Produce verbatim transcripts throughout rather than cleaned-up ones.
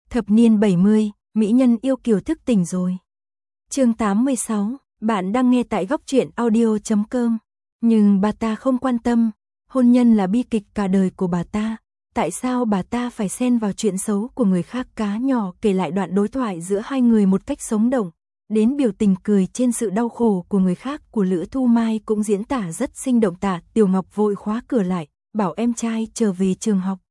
Thập niên bảy mươi, mỹ nhân yêu kiều thức tỉnh rồi. Chương tám mươi sáu, bạn đang nghe tại góc truyện audio chấm com. Nhưng bà ta không quan tâm, hôn nhân là bi kịch cả đời của bà ta. Tại sao bà ta phải xen vào chuyện xấu của người khác? Cá nhỏ kể lại đoạn đối thoại giữa hai người một cách sống động, đến biểu tình cười trên sự đau khổ của người khác của Lữ Thu Mai cũng diễn tả rất sinh động. Tạ Tiểu Ngọc vội khóa cửa lại, bảo em trai trở về trường học.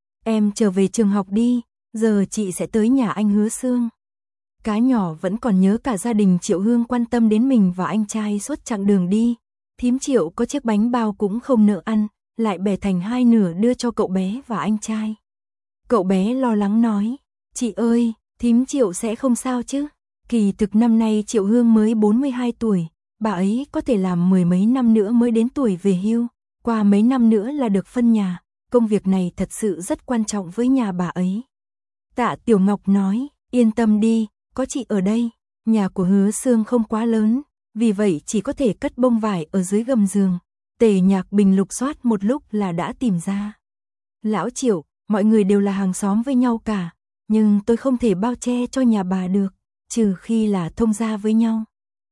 Em trở về trường học đi, giờ chị sẽ tới nhà anh Hứa Sương. Cá nhỏ vẫn còn nhớ cả gia đình Triệu Hương quan tâm đến mình và anh trai suốt chặng đường đi. Thím Triệu có chiếc bánh bao cũng không nỡ ăn, lại bẻ thành hai nửa đưa cho cậu bé và anh trai. Cậu bé lo lắng nói, chị ơi, thím Triệu sẽ không sao chứ? Kỳ thực năm nay Triệu Hương mới bốn mươi hai tuổi, bà ấy có thể làm mười mấy năm nữa mới đến tuổi về hưu, qua mấy năm nữa là được phân nhà, công việc này thật sự rất quan trọng với nhà bà ấy. Tạ Tiểu Ngọc nói, yên tâm đi, có chị ở đây, nhà của Hứa Sương không quá lớn, vì vậy chỉ có thể cất bông vải ở dưới gầm giường. Tề Nhạc Bình lục soát một lúc là đã tìm ra. Lão Triệu, mọi người đều là hàng xóm với nhau cả, nhưng tôi không thể bao che cho nhà bà được, trừ khi là thông gia với nhau.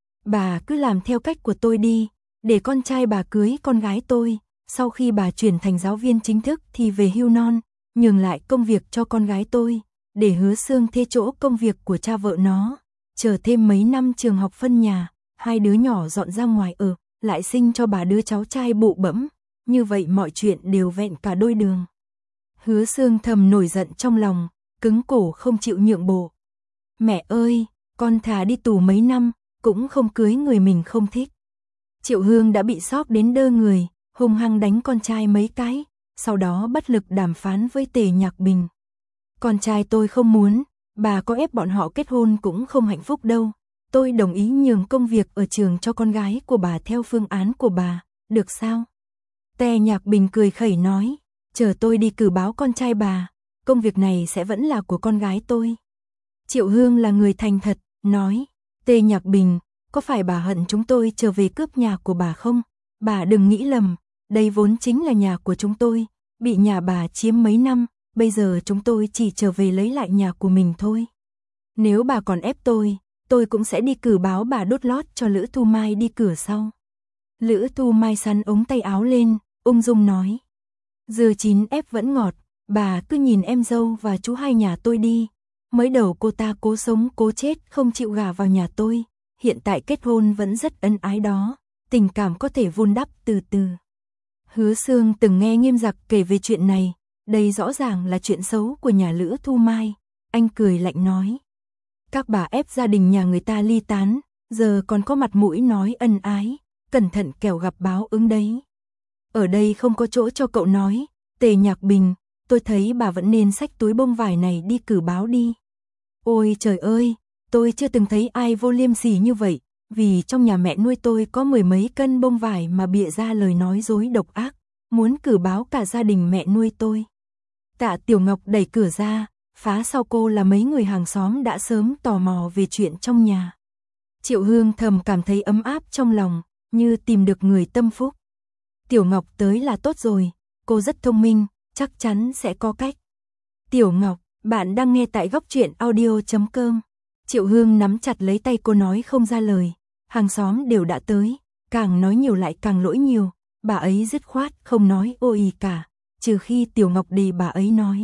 Bà cứ làm theo cách của tôi đi, để con trai bà cưới con gái tôi, sau khi bà chuyển thành giáo viên chính thức thì về hưu non, nhường lại công việc cho con gái tôi, để Hứa Sương thê chỗ công việc của cha vợ nó, chờ thêm mấy năm trường học phân nhà, hai đứa nhỏ dọn ra ngoài ở, lại sinh cho bà đứa cháu trai bụ bẫm, như vậy mọi chuyện đều vẹn cả đôi đường. Hứa Sương thầm nổi giận trong lòng, cứng cổ không chịu nhượng bộ. Mẹ ơi, con thà đi tù mấy năm, cũng không cưới người mình không thích. Triệu Hương đã bị sốc đến đơ người, hung hăng đánh con trai mấy cái, sau đó bất lực đàm phán với Tề Nhạc Bình. Con trai tôi không muốn, bà có ép bọn họ kết hôn cũng không hạnh phúc đâu. Tôi đồng ý nhường công việc ở trường cho con gái của bà theo phương án của bà, được sao? Tề Nhạc Bình cười khẩy nói, chờ tôi đi cử báo con trai bà, công việc này sẽ vẫn là của con gái tôi. Triệu Hương là người thành thật, nói, Tề Nhạc Bình, có phải bà hận chúng tôi trở về cướp nhà của bà không? Bà đừng nghĩ lầm, đây vốn chính là nhà của chúng tôi, bị nhà bà chiếm mấy năm, bây giờ chúng tôi chỉ trở về lấy lại nhà của mình thôi. Nếu bà còn ép tôi, tôi cũng sẽ đi cử báo bà đốt lót cho Lữ Thu Mai đi cửa sau. Lữ Thu Mai sắn ống tay áo lên, ung dung nói, dưa chín ép vẫn ngọt, bà cứ nhìn em dâu và chú hai nhà tôi đi. Mới đầu cô ta cố sống cố chết không chịu gả vào nhà tôi, hiện tại kết hôn vẫn rất ân ái đó, tình cảm có thể vun đắp từ từ. Hứa Sương từng nghe Nghiêm Giặc kể về chuyện này, đây rõ ràng là chuyện xấu của nhà Lữ Thu Mai. Anh cười lạnh nói, các bà ép gia đình nhà người ta ly tán, giờ còn có mặt mũi nói ân ái, cẩn thận kẻo gặp báo ứng đấy. Ở đây không có chỗ cho cậu nói, Tề Nhạc Bình, tôi thấy bà vẫn nên xách túi bông vải này đi cử báo đi. Ôi trời ơi, tôi chưa từng thấy ai vô liêm sỉ như vậy, vì trong nhà mẹ nuôi tôi có mười mấy cân bông vải mà bịa ra lời nói dối độc ác, muốn cử báo cả gia đình mẹ nuôi tôi. Tạ Tiểu Ngọc đẩy cửa ra, phá sau cô là mấy người hàng xóm đã sớm tò mò về chuyện trong nhà. Triệu Hương thầm cảm thấy ấm áp trong lòng, như tìm được người tâm phúc. Tiểu Ngọc tới là tốt rồi, cô rất thông minh, chắc chắn sẽ có cách. Tiểu Ngọc, bạn đang nghe tại góc truyện audio chấm com. Triệu Hương nắm chặt lấy tay cô nói không ra lời, hàng xóm đều đã tới, càng nói nhiều lại càng lỗi nhiều, bà ấy dứt khoát không nói ô ì cả, trừ khi Tiểu Ngọc đi bà ấy nói.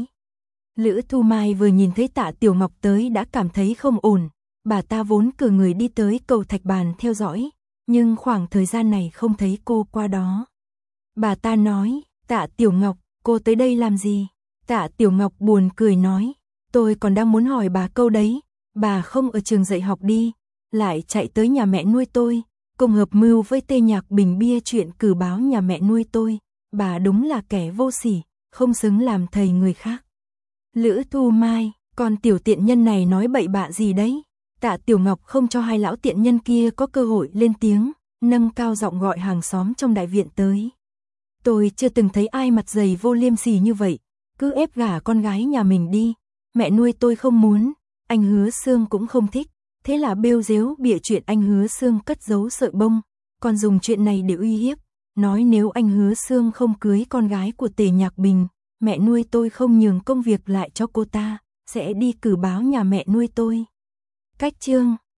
Lữ Thu Mai vừa nhìn thấy Tạ Tiểu Ngọc tới đã cảm thấy không ổn, bà ta vốn cử người đi tới cầu Thạch Bàn theo dõi, nhưng khoảng thời gian này không thấy cô qua đó. Bà ta nói, Tạ Tiểu Ngọc, cô tới đây làm gì? Tạ Tiểu Ngọc buồn cười nói, tôi còn đang muốn hỏi bà câu đấy, bà không ở trường dạy học đi, lại chạy tới nhà mẹ nuôi tôi, cùng hợp mưu với Tề Nhạc Bình bia chuyện cử báo nhà mẹ nuôi tôi, bà đúng là kẻ vô sỉ, không xứng làm thầy người khác. Lữ Thu Mai, con tiểu tiện nhân này nói bậy bạ gì đấy? Tạ Tiểu Ngọc không cho hai lão tiện nhân kia có cơ hội lên tiếng, nâng cao giọng gọi hàng xóm trong đại viện tới. Tôi chưa từng thấy ai mặt dày vô liêm sỉ như vậy, cứ ép gả con gái nhà mình đi, mẹ nuôi tôi không muốn, anh Hứa Sương cũng không thích, thế là bêu dếu bịa chuyện anh Hứa Sương cất giấu sợi bông, còn dùng chuyện này để uy hiếp, nói nếu anh Hứa Sương không cưới con gái của Tề Nhạc Bình, mẹ nuôi tôi không nhường công việc lại cho cô ta, sẽ đi cử báo nhà mẹ nuôi tôi. Cách chương